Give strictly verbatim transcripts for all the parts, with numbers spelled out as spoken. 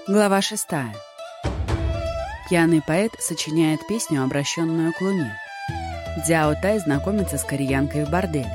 Глава шестая. Пьяный поэт сочиняет песню, обращенную к луне. Дзяо Тай знакомится с кореянкой в борделе.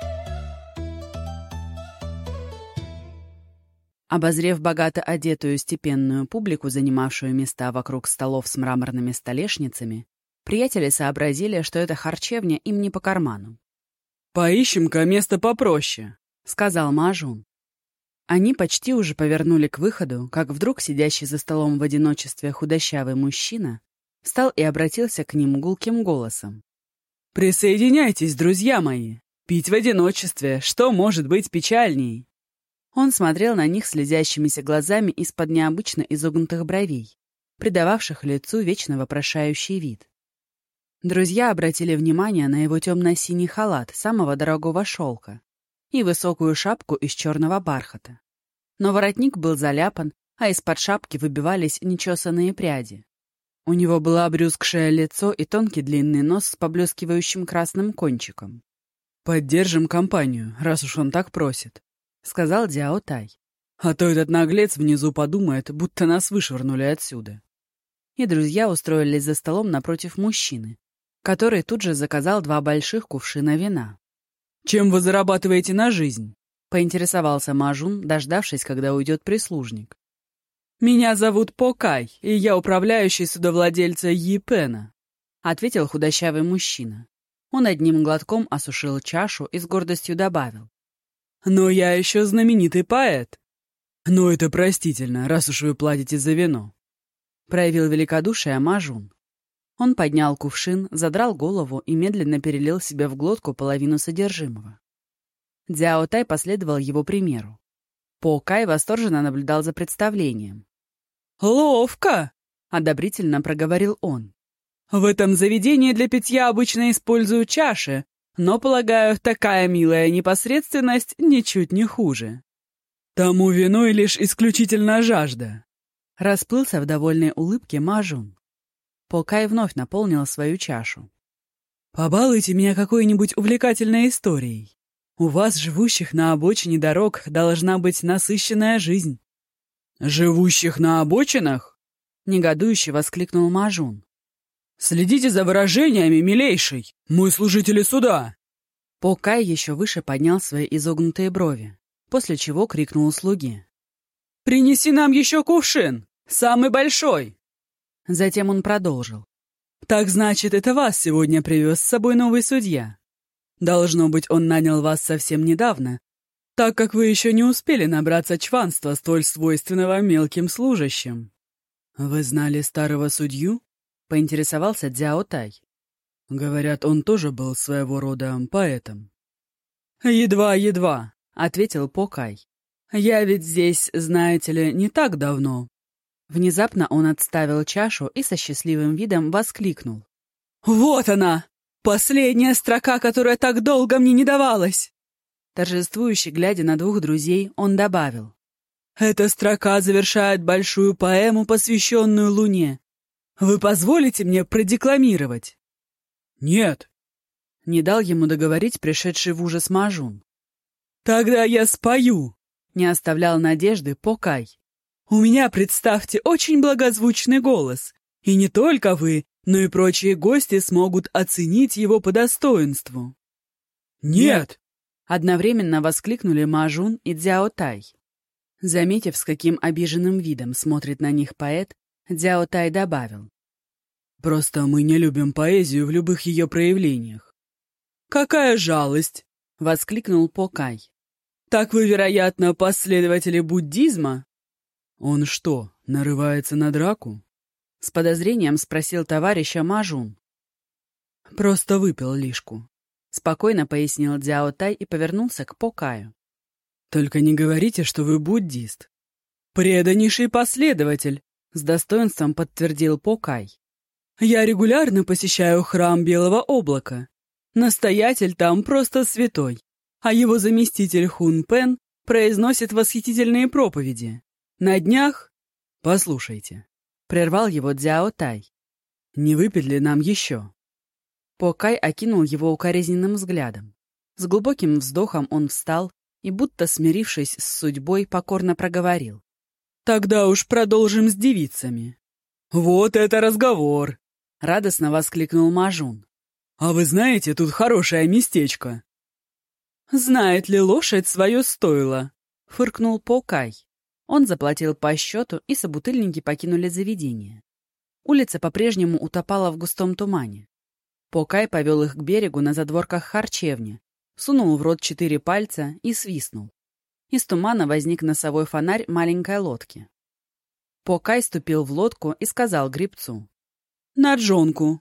Обозрев богато одетую степенную публику, занимавшую места вокруг столов с мраморными столешницами, приятели сообразили, что эта харчевня им не по карману. «Поищем-ка место попроще», — сказал Мажун. Они почти уже повернули к выходу, как вдруг сидящий за столом в одиночестве худощавый мужчина встал и обратился к ним гулким голосом. «Присоединяйтесь, друзья мои! Пить в одиночестве, что может быть печальней?» Он смотрел на них слезящимися глазами из-под необычно изогнутых бровей, придававших лицу вечно вопрошающий вид. Друзья обратили внимание на его темно-синий халат самого дорогого шелка и высокую шапку из черного бархата. Но воротник был заляпан, а из-под шапки выбивались нечесанные пряди. У него было обрюзгшее лицо и тонкий длинный нос с поблескивающим красным кончиком. «Поддержим компанию, раз уж он так просит», — сказал Дзяо Тай. «А то этот наглец внизу подумает, будто нас вышвырнули отсюда». И друзья устроились за столом напротив мужчины, который тут же заказал два больших кувшина вина. «Чем вы зарабатываете на жизнь?» — поинтересовался Мажун, дождавшись, когда уйдет прислужник. «Меня зовут Покай, и я управляющий судовладельца Йипена», — ответил худощавый мужчина. Он одним глотком осушил чашу и с гордостью добавил. «Но я еще знаменитый поэт». «Ну это простительно, раз уж вы платите за вино», — проявил великодушие Мажун. Он поднял кувшин, задрал голову и медленно перелил себе в глотку половину содержимого. Дзяо Тай последовал его примеру. По Кай восторженно наблюдал за представлением. «Ловко!» — одобрительно проговорил он. «В этом заведении для питья обычно используют чаши, но, полагаю, такая милая непосредственность ничуть не хуже. Тому виной лишь исключительно жажда». Расплылся в довольной улыбке Мажун. Покай вновь наполнил свою чашу. «Побалуйте меня какой-нибудь увлекательной историей. У вас, живущих на обочине дорог, должна быть насыщенная жизнь». «Живущих на обочинах?» — негодующе воскликнул Мажун. «Следите за выражениями, милейший! Мы служители суда!» Покай еще выше поднял свои изогнутые брови, после чего крикнул слуге. «Принеси нам еще кувшин! Самый большой!» Затем он продолжил. «Так значит, это вас сегодня привез с собой новый судья. Должно быть, он нанял вас совсем недавно, так как вы еще не успели набраться чванства, столь свойственного мелким служащим». «Вы знали старого судью?» — поинтересовался Дзяо Тай. «Говорят, он тоже был своего рода поэтом». «Едва-едва», — ответил Покай. «Я ведь здесь, знаете ли, не так давно». Внезапно он отставил чашу и со счастливым видом воскликнул. «Вот она! Последняя строка, которая так долго мне не давалась!» Торжествующе глядя на двух друзей, он добавил. «Эта строка завершает большую поэму, посвященную Луне. Вы позволите мне продекламировать?» «Нет!» — не дал ему договорить пришедший в ужас Мажун. «Тогда я спою!» — не оставлял надежды Покай. «У меня, представьте, очень благозвучный голос, и не только вы, но и прочие гости смогут оценить его по достоинству». «Нет!» — одновременно воскликнули Мажун и Дзяо Тай. Заметив, с каким обиженным видом смотрит на них поэт, Дзяо Тай добавил. «Просто мы не любим поэзию в любых ее проявлениях». «Какая жалость!» — воскликнул Покай. «Так вы, вероятно, последователи буддизма?» «Он что, нарывается на драку?» — с подозрением спросил товарища Мажун. «Просто выпил лишку», — спокойно пояснил Дзяо Тай и повернулся к Покаю. «Только не говорите, что вы буддист». «Преданнейший последователь», — с достоинством подтвердил Покай. «Я регулярно посещаю храм Белого облака. Настоятель там просто святой, а его заместитель Хун Пен произносит восхитительные проповеди. На днях...» «Послушайте», — прервал его Дзяо Тай. «Не выпить ли нам еще?» Покай окинул его укоризненным взглядом. С глубоким вздохом он встал и, будто смирившись с судьбой, покорно проговорил. Тогда уж продолжим с девицами. Вот это разговор! Радостно воскликнул Мажун. А вы знаете, тут хорошее местечко. Знает ли лошадь свое стойло? Фыркнул Покай. Он заплатил по счету, и собутыльники покинули заведение. Улица по-прежнему утопала в густом тумане. Покай повел их к берегу на задворках харчевни, сунул в рот четыре пальца и свистнул. Из тумана возник носовой фонарь маленькой лодки. Покай ступил в лодку и сказал гребцу: «На джонку».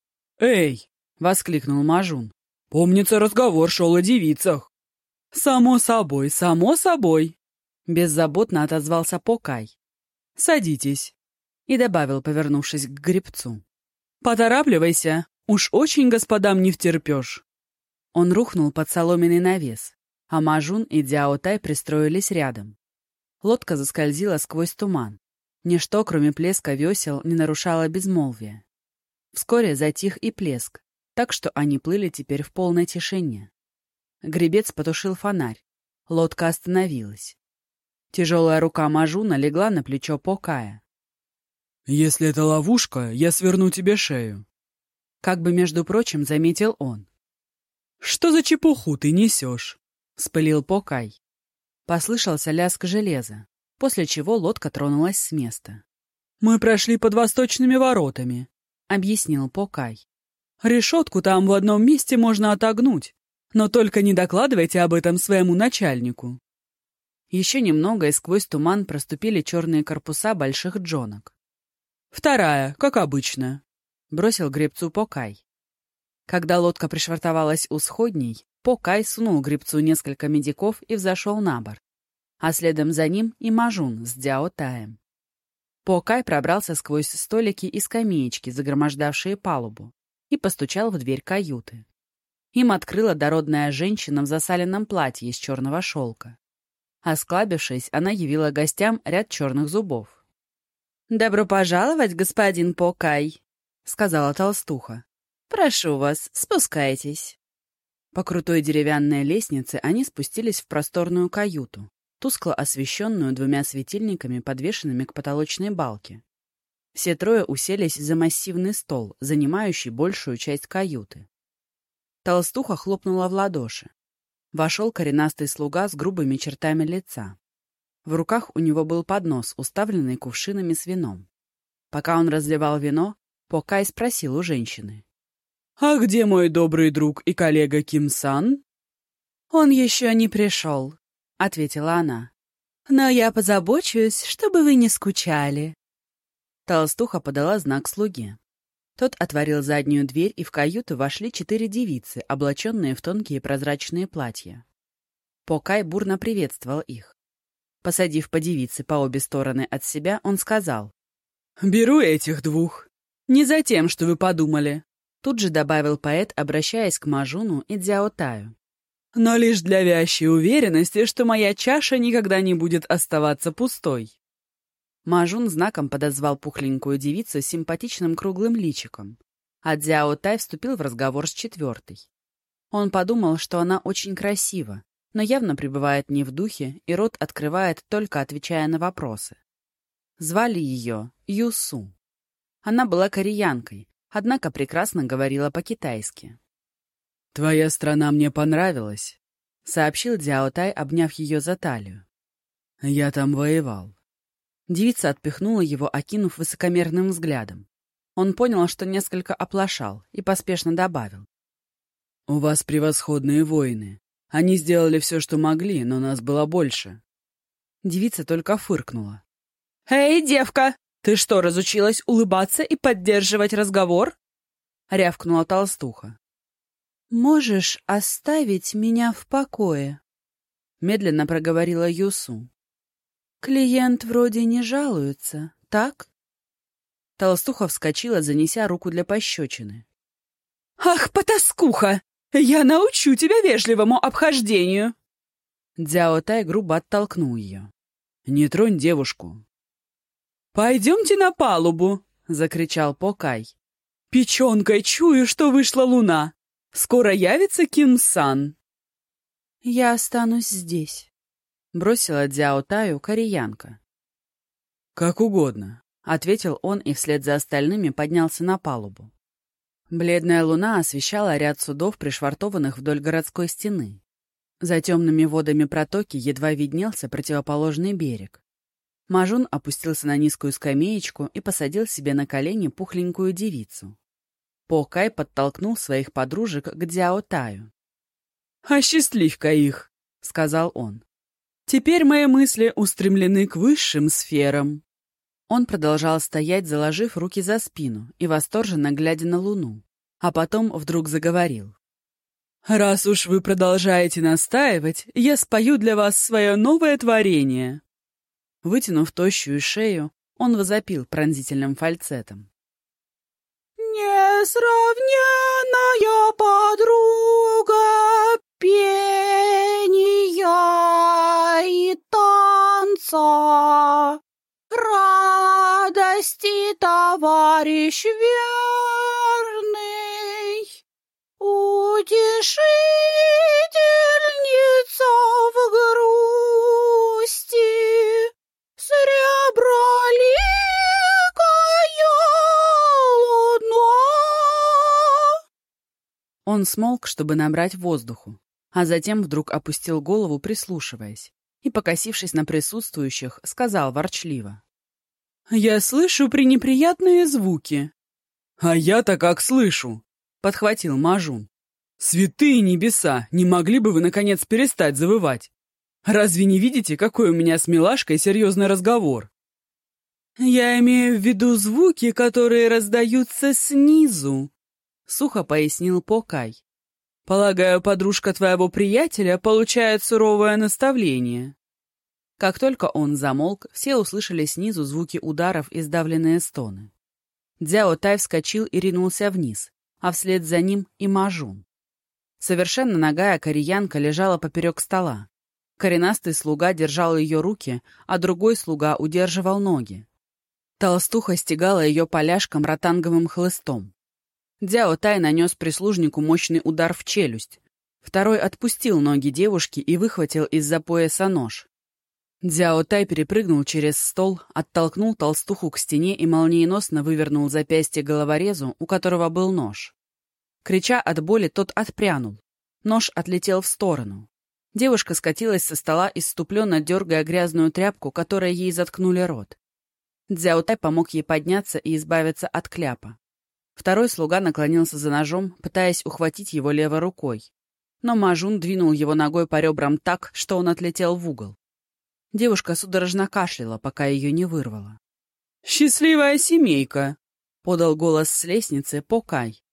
«Эй!» — воскликнул Мажун. «Помнится, разговор шел о девицах». «Само собой, само собой!» — беззаботно отозвался Покай. «Садитесь!» — и добавил, повернувшись к гребцу. «Поторапливайся, уж очень господам не втерпешь». Он рухнул под соломенный навес, а Мажун и Дяо Тай пристроились рядом. Лодка заскользила сквозь туман. Ничто, кроме плеска весел, не нарушало безмолвия. Вскоре затих и плеск, так что они плыли теперь в полной тишине. Гребец потушил фонарь. Лодка остановилась. Тяжелая рука Мажуна легла на плечо Покая. «Если это ловушка, я сверну тебе шею», — как бы, между прочим, заметил он. «Что за чепуху ты несешь?» — вспылил Покай. Послышался лязг железа, после чего лодка тронулась с места. «Мы прошли под восточными воротами», — объяснил Покай. «Решетку там в одном месте можно отогнуть, но только не докладывайте об этом своему начальнику». Еще немного, и сквозь туман проступили черные корпуса больших джонок. «Вторая, как обычно», — бросил гребцу Покай. Когда лодка пришвартовалась у сходней, Покай сунул гребцу несколько медиков и взошел на борт, а следом за ним и Мажун с Дяо Таем. Покай пробрался сквозь столики и скамеечки, загромождавшие палубу, и постучал в дверь каюты. Им открыла дородная женщина в засаленном платье из черного шелка. Осклабившись, она явила гостям ряд черных зубов. «Добро пожаловать, господин Покай», — сказала толстуха. «Прошу вас, спускайтесь». По крутой деревянной лестнице они спустились в просторную каюту, тускло освещенную двумя светильниками, подвешенными к потолочной балке. Все трое уселись за массивный стол, занимающий большую часть каюты. Толстуха хлопнула в ладоши. Вошел коренастый слуга с грубыми чертами лица. В руках у него был поднос, уставленный кувшинами с вином. Пока он разливал вино, Покай спросил у женщины: «А где мой добрый друг и коллега Ким-сан?» «Он еще не пришел», — ответила она. «Но я позабочусь, чтобы вы не скучали». Толстуха подала знак слуге. Тот отворил заднюю дверь, и в каюту вошли четыре девицы, облаченные в тонкие прозрачные платья. Покай бурно приветствовал их. Посадив по девице по обе стороны от себя, он сказал: «Беру этих двух. Не за тем, что вы подумали», — тут же добавил поэт, обращаясь к Мажуну и Дяо Таю. «Но лишь для вящей уверенности, что моя чаша никогда не будет оставаться пустой». Мажун знаком подозвал пухленькую девицу с симпатичным круглым личиком, а Дяо Тай вступил в разговор с четвертой. Он подумал, что она очень красива, но явно пребывает не в духе и рот открывает, только отвечая на вопросы. Звали ее Юсу. Она была кореянкой, однако прекрасно говорила по-китайски. «Твоя страна мне понравилась», — сообщил Дяо Тай, обняв ее за талию. «Я там воевал». Девица отпихнула его, окинув высокомерным взглядом. Он понял, что несколько оплошал, и поспешно добавил: «У вас превосходные воины. Они сделали все, что могли, но нас было больше». Девица только фыркнула. «Эй, девка, ты что, разучилась улыбаться и поддерживать разговор?» — рявкнула толстуха. «Можешь оставить меня в покое?» — медленно проговорила Юсу. «Клиент вроде не жалуется, так?» Толстуха вскочила, занеся руку для пощечины. «Ах, потаскуха! Я научу тебя вежливому обхождению!» Дяо Тай грубо оттолкнул ее. «Не тронь девушку!» «Пойдемте на палубу!» — закричал Покай. «Печенкой чую, что вышла луна! Скоро явится Ким-сан!» «Я останусь здесь», — бросила Дяо Таю кореянка. «Как угодно», — ответил он и вслед за остальными поднялся на палубу. Бледная луна освещала ряд судов, пришвартованных вдоль городской стены. За темными водами протоки едва виднелся противоположный берег. Мажун опустился на низкую скамеечку и посадил себе на колени пухленькую девицу. По-Кай подтолкнул своих подружек к Дзяо-Таю. «Осчастливь-ка их», — сказал он. «Теперь мои мысли устремлены к высшим сферам». Он продолжал стоять, заложив руки за спину и восторженно глядя на луну, а потом вдруг заговорил. «Раз уж вы продолжаете настаивать, я спою для вас свое новое творение». Вытянув тощую шею, он возопил пронзительным фальцетом. «Несравненная подруга пения и танца, радости товарищ верный, утешительница в грусти, среброликая луна». Он смолк, чтобы набрать воздуху, а затем вдруг опустил голову, прислушиваясь, и, покосившись на присутствующих, сказал ворчливо. «Я слышу пренеприятные звуки». «А я-то как слышу!» — подхватил Мажун. «Святые небеса, не могли бы вы, наконец, перестать завывать? Разве не видите, какой у меня с милашкой серьезный разговор?» «Я имею в виду звуки, которые раздаются снизу», — сухо пояснил По-Кай. «Полагаю, подружка твоего приятеля получает суровое наставление». Как только он замолк, все услышали снизу звуки ударов и сдавленные стоны. Дзяо-Тай вскочил и ринулся вниз, а вслед за ним и Мажун. Совершенно нагая кореянка лежала поперек стола. Коренастый слуга держал ее руки, а другой слуга удерживал ноги. Толстуха стегала ее поляшком ротанговым хлыстом. Дзяо-Тай нанес прислужнику мощный удар в челюсть. Второй отпустил ноги девушки и выхватил из-за пояса нож. Дзяо-Тай перепрыгнул через стол, оттолкнул толстуху к стене и молниеносно вывернул запястье головорезу, у которого был нож. Крича от боли, тот отпрянул. Нож отлетел в сторону. Девушка скатилась со стола, исступленно дергая грязную тряпку, которой ей заткнули рот. Дзяо-Тай помог ей подняться и избавиться от кляпа. Второй слуга наклонился за ножом, пытаясь ухватить его левой рукой. Но Мажун двинул его ногой по ребрам так, что он отлетел в угол. Девушка судорожно кашляла, пока ее не вырвало. «Счастливая семейка!» — подал голос с лестницы По-Кай.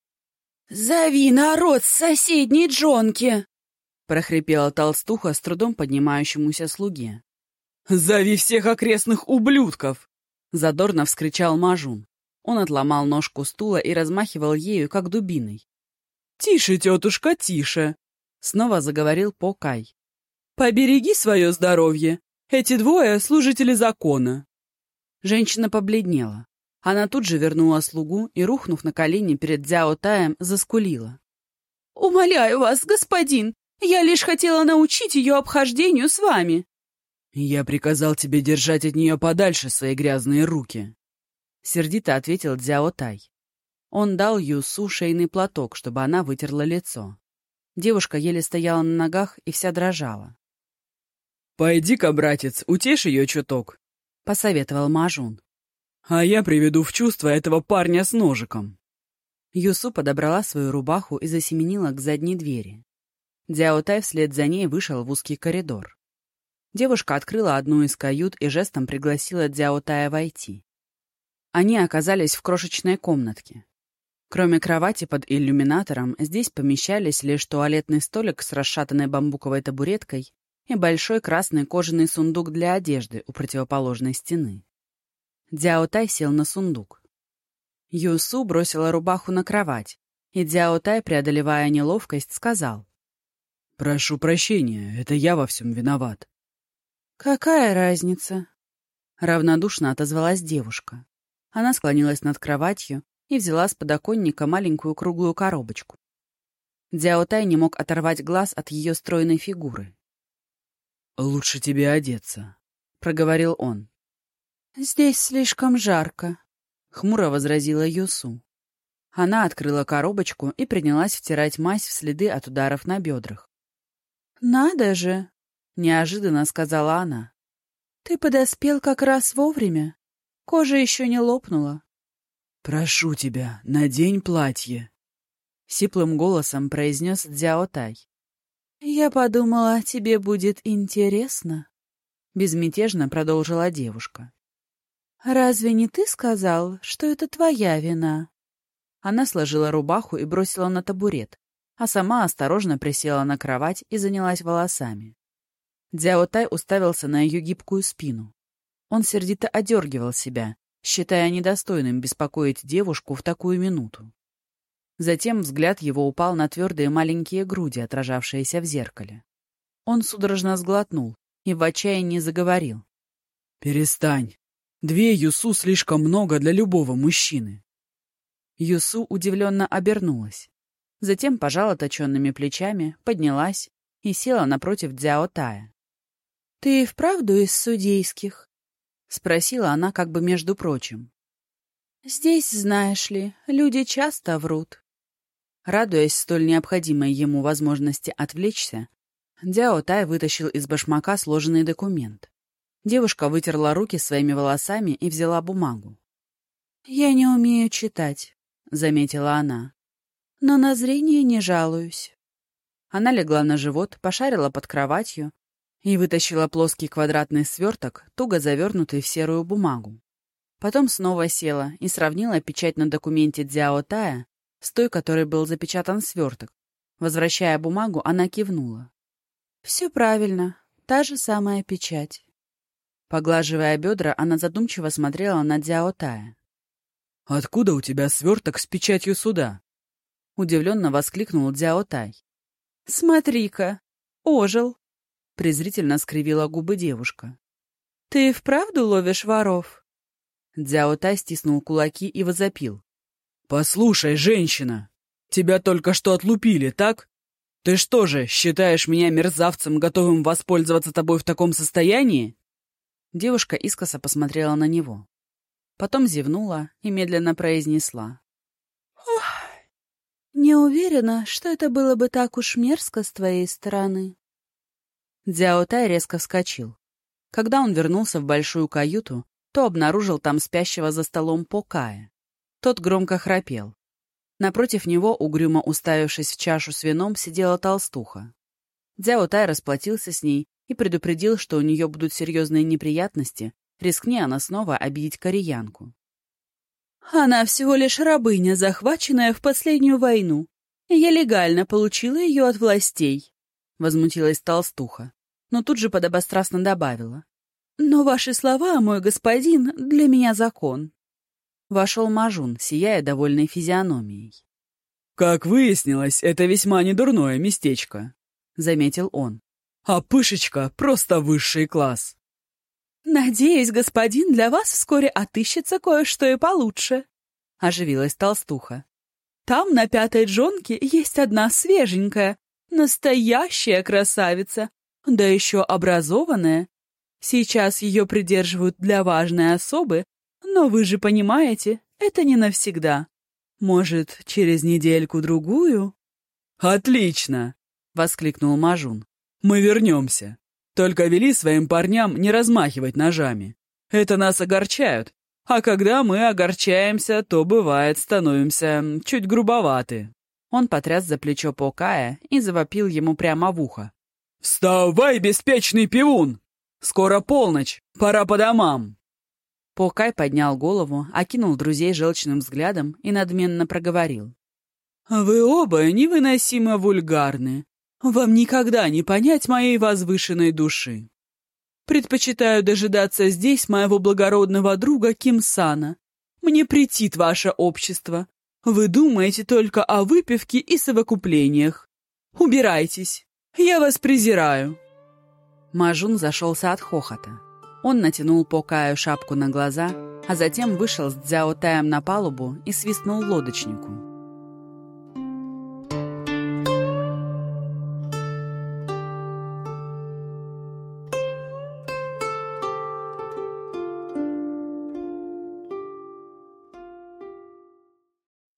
«Зови народ с соседней джонки!» — прохрипела толстуха с трудом поднимающемуся слуге. «Зови всех окрестных ублюдков!» — задорно вскричал Мажун. Он отломал ножку стула и размахивал ею, как дубиной. «Тише, тетушка, тише!» — снова заговорил По-Кай. «Побереги свое здоровье! Эти двое — служители закона!» Женщина побледнела. Она тут же вернула слугу и, рухнув на колени перед Дзяо-Таем, заскулила. «Умоляю вас, господин, я лишь хотела научить ее обхождению с вами». «Я приказал тебе держать от нее подальше свои грязные руки», — сердито ответил Дзяо-Тай. Он дал Юсу шейный платок, чтобы она вытерла лицо. Девушка еле стояла на ногах и вся дрожала. «Пойди-ка, братец, утешь ее чуток», — посоветовал Мажун. «А я приведу в чувство этого парня с ножиком». Юсу подобрала свою рубаху и засеменила к задней двери. Дзяо-Тай вслед за ней вышел в узкий коридор. Девушка открыла одну из кают и жестом пригласила Дзяо-Тая войти. Они оказались в крошечной комнатке. Кроме кровати под иллюминатором, здесь помещались лишь туалетный столик с расшатанной бамбуковой табуреткой и большой красный кожаный сундук для одежды у противоположной стены. Дзяо-Тай сел на сундук. Юсу бросила рубаху на кровать, и Дзяо-Тай, преодолевая неловкость, сказал: «Прошу прощения, это я во всем виноват». «Какая разница?» — равнодушно отозвалась девушка. Она склонилась над кроватью и взяла с подоконника маленькую круглую коробочку. Дзяо-Тай не мог оторвать глаз от ее стройной фигуры. «Лучше тебе одеться», — проговорил он. «Здесь слишком жарко», — хмуро возразила Юсу. Она открыла коробочку и принялась втирать мазь в следы от ударов на бедрах. «Надо же!» — неожиданно сказала она. «Ты подоспел как раз вовремя. Кожа еще не лопнула». «Прошу тебя, надень платье», — сиплым голосом произнес Цзяо Тай. «Я подумала, тебе будет интересно», — безмятежно продолжила девушка. «Разве не ты сказал, что это твоя вина?» Она сложила рубаху и бросила на табурет, а сама осторожно присела на кровать и занялась волосами. Цзяо Тай уставился на ее гибкую спину. Он сердито одергивал себя, считая недостойным беспокоить девушку в такую минуту. Затем взгляд его упал на твердые маленькие груди, отражавшиеся в зеркале. Он судорожно сглотнул и в отчаянии заговорил. «Перестань. Две Юсу слишком много для любого мужчины». Юсу удивленно обернулась. Затем пожала точенными плечами, поднялась и села напротив Цзяо Тая. «Ты вправду из судейских?» — спросила она как бы между прочим. «Здесь, знаешь ли, люди часто врут». Радуясь столь необходимой ему возможности отвлечься, Цзяо Тай вытащил из башмака сложенный документ. Девушка вытерла руки своими волосами и взяла бумагу. «Я не умею читать», — заметила она, — «но на зрение не жалуюсь». Она легла на живот, пошарила под кроватью и вытащила плоский квадратный сверток, туго завернутый в серую бумагу. Потом снова села и сравнила печать на документе Цзяо Тая с той, которой был запечатан сверток. Возвращая бумагу, она кивнула. «Все правильно, та же самая печать». Поглаживая бедра, она задумчиво смотрела на Цзяо Тая. «Откуда у тебя сверток с печатью суда?» — удивленно воскликнул Цзяо Тай. «Смотри-ка, ожил!» — презрительно скривила губы девушка. «Ты вправду ловишь воров?» Цзяо Тай стиснул кулаки и возопил. «Послушай, женщина, тебя только что отлупили, так? Ты что же, считаешь меня мерзавцем, готовым воспользоваться тобой в таком состоянии?» Девушка искоса посмотрела на него. Потом зевнула и медленно произнесла. «Ох, не уверена, что это было бы так уж мерзко с твоей стороны». Цзяо Тай резко вскочил. Когда он вернулся в большую каюту, то обнаружил там спящего за столом По Кая. Тот громко храпел. Напротив него, угрюмо уставившись в чашу с вином, сидела толстуха. Цзяо Тай расплатился с ней и предупредил, что у нее будут серьезные неприятности, рискни она снова обидеть кореянку. «Она всего лишь рабыня, захваченная в последнюю войну. Я легально получила ее от властей», — возмутилась толстуха, но тут же подобострастно добавила. «Но ваши слова, мой господин, для меня закон». Вошел Мажун, сияя довольной физиономией. «Как выяснилось, это весьма недурное местечко», — заметил он. «А пышечка — просто высший класс». «Надеюсь, господин, для вас вскоре отыщется кое-что и получше», — оживилась толстуха. «Там на пятой джонке есть одна свеженькая, настоящая красавица, да еще образованная. Сейчас ее придерживают для важной особы, но вы же понимаете, это не навсегда. Может, через недельку-другую?» «Отлично!» — воскликнул Мажун. «Мы вернемся. Только вели своим парням не размахивать ножами. Это нас огорчают. А когда мы огорчаемся, то, бывает, становимся чуть грубоваты». Он потряс за плечо По Кая и завопил ему прямо в ухо. «Вставай, беспечный пивун! Скоро полночь, пора по домам!» По Кай поднял голову, окинул друзей желчным взглядом и надменно проговорил. «Вы оба невыносимо вульгарны. Вам никогда не понять моей возвышенной души. Предпочитаю дожидаться здесь моего благородного друга Ким Сана. Мне претит ваше общество. Вы думаете только о выпивке и совокуплениях. Убирайтесь, я вас презираю». Мажун зашелся от хохота. Он натянул По Каю шапку на глаза, а затем вышел с Цзяо Таем на палубу и свистнул лодочнику.